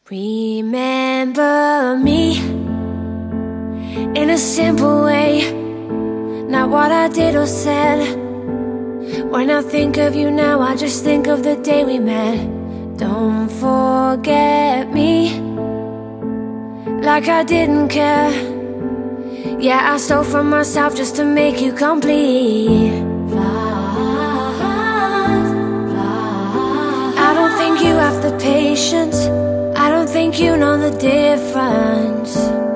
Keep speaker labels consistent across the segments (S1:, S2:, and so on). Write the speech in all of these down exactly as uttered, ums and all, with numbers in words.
S1: Remember me in a simple way, not what I did or said. When I think of you now, I just think of the day we met. Don't forget me like I didn't care. Yeah, I stole from myself just to make you complete. Fly, fly. I don't think you have the patience, I don't think you know the difference.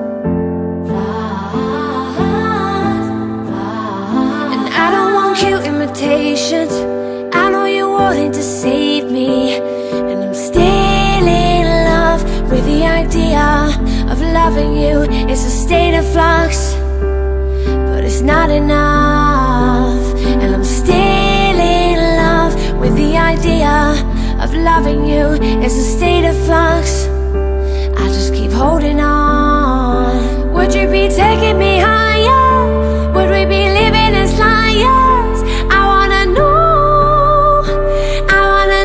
S1: And I don't want cute imitations, I know you wanted to save me. And I'm still in love with the idea of loving you. It's a state of flux, but it's not enough. And I'm still in love with the idea of loving you. It's a state of flux, I just keep holding on. Would you be taking me higher? Would we be living as liars? I wanna know, I wanna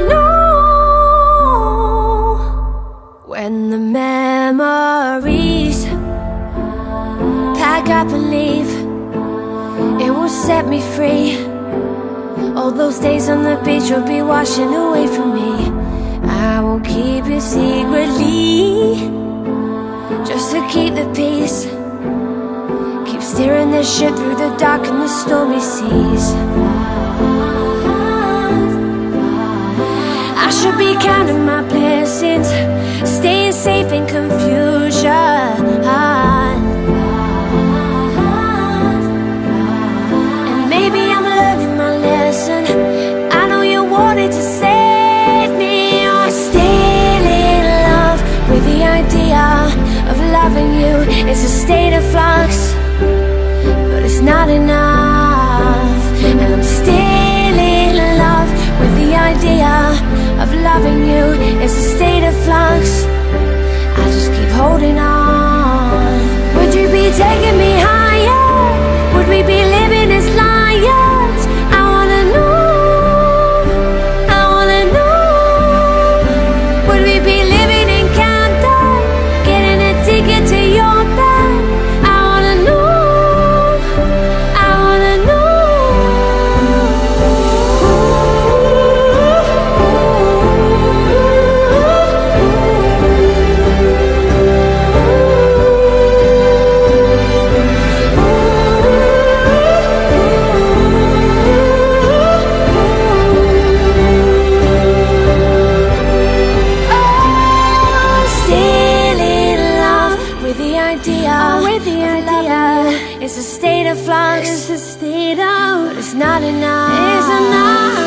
S1: know. When the memories pack up and leave, it will set me free. All those days on the beach will be washing away from me. I will keep it secretly, just to keep the peace. Keep steering the ship through the dark and the stormy seas. I should be counting my blessings, staying safe in confusion. And maybe I'm learning my lesson, I know you wanted to save me. I'm still in love with the idea of loving you. It's a state of flux, but it's not enough. And I'm still in love with the idea of loving you. It's a state of flux, I just keep holding on. Would you be taking me higher? Would we be living as liars? I wanna know, I wanna know. Would we be living in Camden, getting a ticket to your bed? I wanna know, I wanna know. Oh, with the idea, it's a state of flux, it's a state of, but it's not enough. It's enough.